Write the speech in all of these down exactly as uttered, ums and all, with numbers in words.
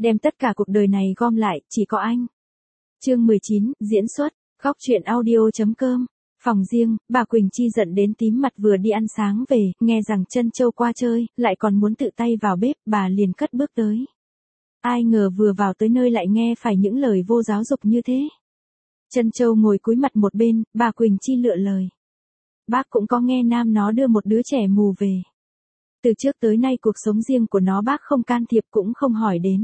đem tất cả cuộc đời này gom lại, chỉ có anh. Chương mười chín, diễn xuất, góc truyện audio.com. Phòng riêng, bà Quỳnh Chi giận đến tím mặt vừa đi ăn sáng về, nghe rằng Trân Châu qua chơi, lại còn muốn tự tay vào bếp, bà liền cất bước tới. Ai ngờ vừa vào tới nơi lại nghe phải những lời vô giáo dục như thế. Trân Châu ngồi cúi mặt một bên, bà Quỳnh Chi lựa lời. Bác cũng có nghe Nam nó đưa một đứa trẻ mù về. Từ trước tới nay cuộc sống riêng của nó bác không can thiệp cũng không hỏi đến.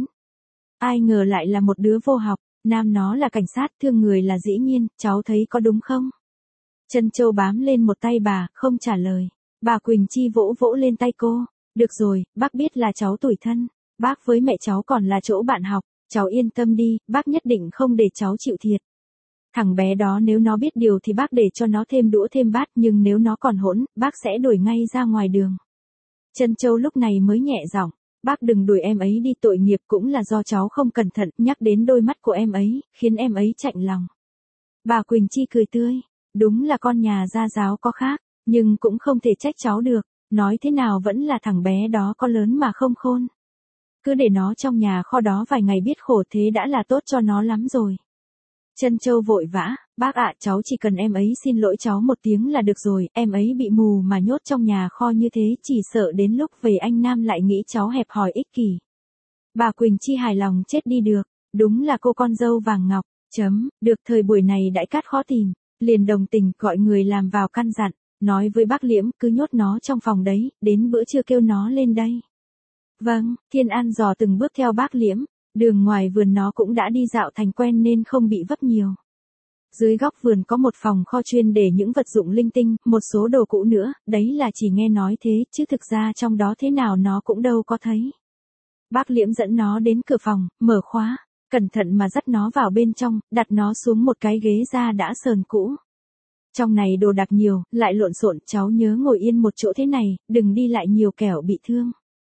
Ai ngờ lại là một đứa vô học, Nam nó là cảnh sát, thương người là dĩ nhiên, cháu thấy có đúng không? Trân Châu bám lên một tay bà, không trả lời. Bà Quỳnh Chi vỗ vỗ lên tay cô. Được rồi, bác biết là cháu tủi thân. Bác với mẹ cháu còn là chỗ bạn học, cháu yên tâm đi, bác nhất định không để cháu chịu thiệt. Thằng bé đó nếu nó biết điều thì bác để cho nó thêm đũa thêm bát, nhưng nếu nó còn hỗn, bác sẽ đuổi ngay ra ngoài đường. Trân Châu lúc này mới nhẹ giọng, bác đừng đuổi em ấy đi, tội nghiệp cũng là do cháu không cẩn thận, nhắc đến đôi mắt của em ấy, khiến em ấy chạnh lòng. Bà Quỳnh Chi cười tươi, đúng là con nhà gia giáo có khác, nhưng cũng không thể trách cháu được, nói thế nào vẫn là thằng bé đó có lớn mà không khôn. Cứ để nó trong nhà kho đó vài ngày biết khổ thế đã là tốt cho nó lắm rồi. Trân Châu vội vã, bác ạ, cháu chỉ cần em ấy xin lỗi cháu một tiếng là được rồi, em ấy bị mù mà nhốt trong nhà kho như thế, chỉ sợ đến lúc về anh Nam lại nghĩ cháu hẹp hòi ích kỷ. Bà Quỳnh Chi hài lòng chết đi được, đúng là cô con dâu vàng ngọc, chấm, được. Thời buổi này đãi cát khó tìm, liền đồng tình gọi người làm vào căn dặn, nói với bác Liễm cứ nhốt nó trong phòng đấy, đến bữa trưa kêu nó lên đây. Vâng, Thiên An dò từng bước theo bác Liễm. Đường ngoài vườn nó cũng đã đi dạo thành quen nên không bị vấp nhiều. Dưới góc vườn có một phòng kho chuyên để những vật dụng linh tinh, một số đồ cũ nữa, đấy là chỉ nghe nói thế, chứ thực ra trong đó thế nào nó cũng đâu có thấy. Bác Liễm dẫn nó đến cửa phòng, mở khóa, cẩn thận mà dắt nó vào bên trong, đặt nó xuống một cái ghế da đã sờn cũ. Trong này đồ đạc nhiều, lại lộn xộn, cháu nhớ ngồi yên một chỗ thế này, đừng đi lại nhiều kẻo bị thương.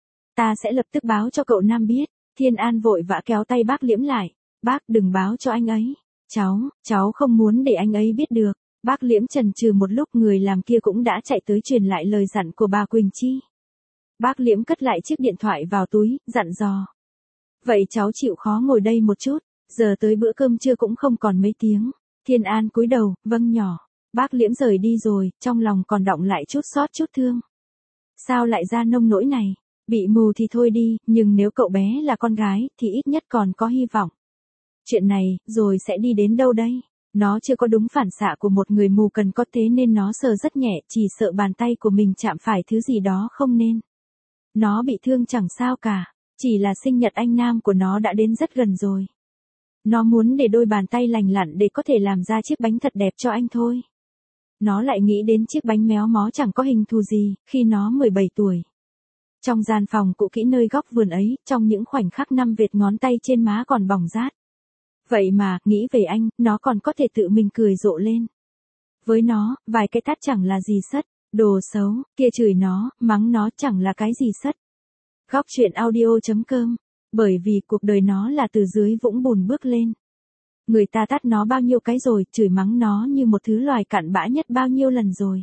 Ta sẽ lập tức báo cho cậu Nam biết. Thiên An vội vã kéo tay bác Liễm lại. Bác đừng báo cho anh ấy. Cháu, cháu không muốn để anh ấy biết được. Bác Liễm chần chừ một lúc, người làm kia cũng đã chạy tới truyền lại lời dặn của bà Quỳnh Chi. Bác Liễm cất lại chiếc điện thoại vào túi, dặn dò. Vậy cháu chịu khó ngồi đây một chút, giờ tới bữa cơm trưa cũng không còn mấy tiếng. Thiên An cúi đầu, vâng nhỏ. Bác Liễm rời đi rồi, trong lòng còn đọng lại chút xót chút thương. Sao lại ra nông nỗi này? Bị mù thì thôi đi, nhưng nếu cậu bé là con gái, thì ít nhất còn có hy vọng. Chuyện này, rồi sẽ đi đến đâu đây? Nó chưa có đúng phản xạ của một người mù cần có, thế nên nó sờ rất nhẹ, chỉ sợ bàn tay của mình chạm phải thứ gì đó không nên. Nó bị thương chẳng sao cả, chỉ là sinh nhật anh Nam của nó đã đến rất gần rồi. Nó muốn để đôi bàn tay lành lặn để có thể làm ra chiếc bánh thật đẹp cho anh thôi. Nó lại nghĩ đến chiếc bánh méo mó chẳng có hình thù gì, khi nó mười bảy tuổi. Trong gian phòng cũ kỹ nơi góc vườn ấy, trong những khoảnh khắc năm vệt ngón tay trên má còn bỏng rát. Vậy mà, nghĩ về anh, nó còn có thể tự mình cười rộ lên. Với nó, vài cái tát chẳng là gì sất, đồ xấu, kia chửi nó, mắng nó chẳng là cái gì sất. Góc truyện audio.com, bởi vì cuộc đời nó là từ dưới vũng bùn bước lên. Người ta tát nó bao nhiêu cái rồi, chửi mắng nó như một thứ loài cặn bã nhất bao nhiêu lần rồi.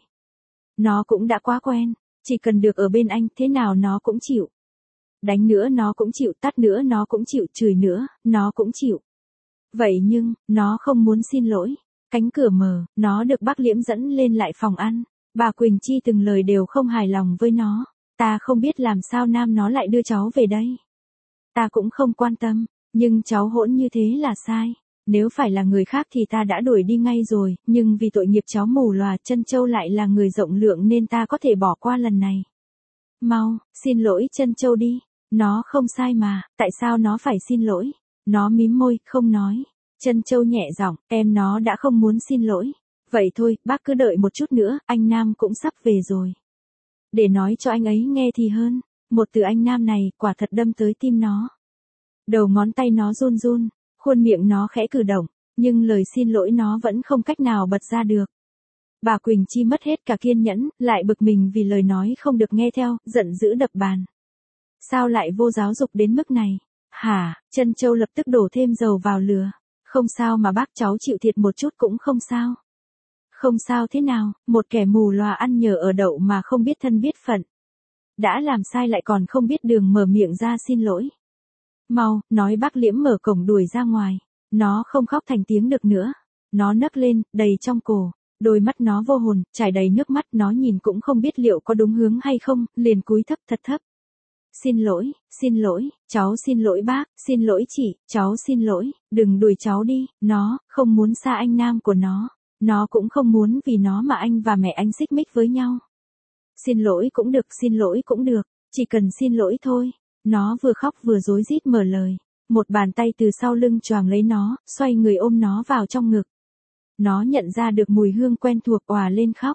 Nó cũng đã quá quen. Chỉ cần được ở bên anh, thế nào nó cũng chịu. Đánh nữa nó cũng chịu, tát nữa nó cũng chịu, chửi nữa, nó cũng chịu. Vậy nhưng, nó không muốn xin lỗi. Cánh cửa mở, nó được bác Liễm dẫn lên lại phòng ăn. Bà Quỳnh Chi từng lời đều không hài lòng với nó. Ta không biết làm sao Nam nó lại đưa cháu về đây. Ta cũng không quan tâm, nhưng cháu hỗn như thế là sai. Nếu phải là người khác thì ta đã đuổi đi ngay rồi, nhưng vì tội nghiệp cháu mù lòa, Trân Châu lại là người rộng lượng nên ta có thể bỏ qua lần này. Mau, xin lỗi Trân Châu đi, nó không sai mà, tại sao nó phải xin lỗi? Nó mím môi, không nói. Trân Châu nhẹ giọng, em nó đã không muốn xin lỗi. Vậy thôi, bác cứ đợi một chút nữa, anh Nam cũng sắp về rồi. Để nói cho anh ấy nghe thì hơn, một từ anh Nam này, quả thật đâm tới tim nó. Đầu ngón tay nó run run. Khuôn miệng nó khẽ cử động, nhưng lời xin lỗi nó vẫn không cách nào bật ra được. Bà Quỳnh Chi mất hết cả kiên nhẫn, lại bực mình vì lời nói không được nghe theo, giận dữ đập bàn. Sao lại vô giáo dục đến mức này? Hả? Trân Châu lập tức đổ thêm dầu vào lửa. Không sao mà bác, cháu chịu thiệt một chút cũng không sao. Không sao thế nào, một kẻ mù lòa ăn nhờ ở đậu mà không biết thân biết phận. Đã làm sai lại còn không biết đường mở miệng ra xin lỗi. Mau, nói bác Liễm mở cổng đuổi ra ngoài. Nó không khóc thành tiếng được nữa. Nó nấc lên, đầy trong cổ. Đôi mắt nó vô hồn, trải đầy nước mắt, nó nhìn cũng không biết liệu có đúng hướng hay không, liền cúi thấp thật thấp. Xin lỗi, xin lỗi, cháu xin lỗi bác, xin lỗi chị, cháu xin lỗi, đừng đuổi cháu đi, nó, không muốn xa anh nam của nó. Nó cũng không muốn vì nó mà anh và mẹ anh xích mích với nhau. Xin lỗi cũng được, xin lỗi cũng được, chỉ cần xin lỗi thôi. Nó vừa khóc vừa rối rít mở lời. Một bàn tay từ sau lưng choàng lấy nó, xoay người ôm nó vào trong ngực. Nó nhận ra được mùi hương quen thuộc, òa lên khóc.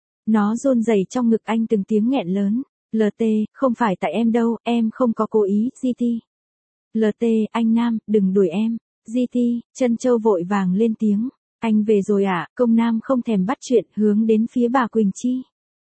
Nó run rẩy trong ngực anh từng tiếng nghẹn lớn. lờ tê, không phải tại em đâu, em không có cố ý, giê tê. lờ tê, anh Nam, đừng đuổi em. giê tê, Trân Châu vội vàng lên tiếng. Anh về rồi ạ, à? Công Nam không thèm bắt chuyện, hướng đến phía bà Quỳnh Chi.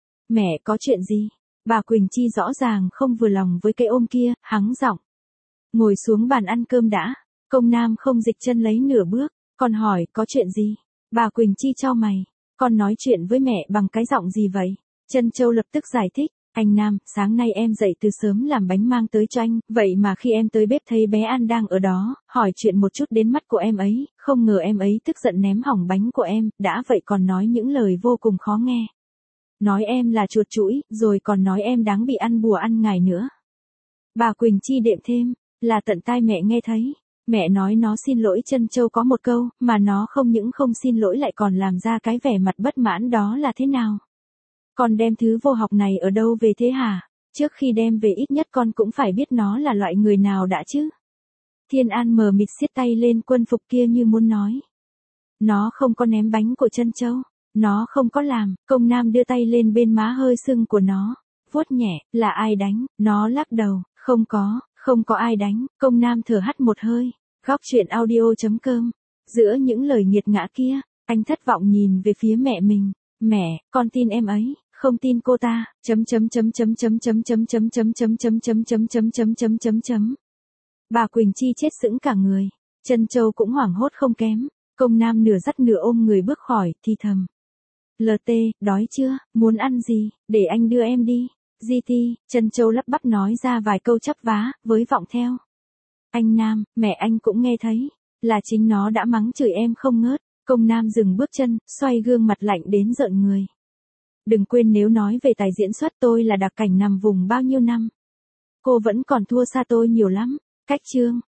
Mẹ có chuyện gì? Bà Quỳnh Chi rõ ràng không vừa lòng với cái ôm kia, hắng giọng. Ngồi xuống bàn ăn cơm đã. Công Nam không dịch chân lấy nửa bước. Con hỏi, có chuyện gì? Bà Quỳnh Chi chau mày. Con nói chuyện với mẹ bằng cái giọng gì vậy? Trân Châu lập tức giải thích. Anh Nam, sáng nay em dậy từ sớm làm bánh mang tới cho anh, vậy mà khi em tới bếp thấy bé An đang ở đó, hỏi chuyện một chút đến mắt của em ấy, không ngờ em ấy tức giận ném hỏng bánh của em, đã vậy còn nói những lời vô cùng khó nghe. Nói em là chuột chũi, rồi còn nói em đáng bị ăn bùa ăn ngải nữa. Bà Quỳnh Chi đệm thêm, là tận tai mẹ nghe thấy. Mẹ nói nó xin lỗi Trân Châu có một câu, mà nó không những không xin lỗi lại còn làm ra cái vẻ mặt bất mãn, đó là thế nào? Con đem thứ vô học này ở đâu về thế hả? Trước khi đem về ít nhất con cũng phải biết nó là loại người nào đã chứ. Thiên An mờ mịt siết tay lên quân phục kia như muốn nói. Nó không có ném bánh của Trân Châu. Nó không có làm. Công Nam đưa tay lên bên má hơi sưng của nó. Vuốt nhẹ, là ai đánh? Nó lắc đầu, không có, không có ai đánh. Công Nam thở hắt một hơi. Góc truyện audio chấm com. Giữa những lời nghiệt ngã kia, anh thất vọng nhìn về phía mẹ mình. Mẹ, con tin em ấy, không tin cô ta. Chấm chấm chấm chấm chấm chấm chấm chấm chấm chấm chấm chấm chấm chấm chấm chấm chấm chấm. Bà Quỳnh Chi chết sững cả người. Trân Châu cũng hoảng hốt không kém. Công Nam nửa dắt nửa ôm người bước khỏi, thì thầm. lờ tê, đói chưa, muốn ăn gì, để anh đưa em đi. giê tê, Trân Châu lắp bắp nói ra vài câu chắp vá, với vọng theo. Anh Nam, mẹ anh cũng nghe thấy. Là chính nó đã mắng chửi em không ngớt. Công Nam dừng bước chân, xoay gương mặt lạnh đến rợn người. Đừng quên nếu nói về tài diễn xuất tôi là đặc cảnh nằm vùng bao nhiêu năm. Cô vẫn còn thua xa tôi nhiều lắm. Cách chương.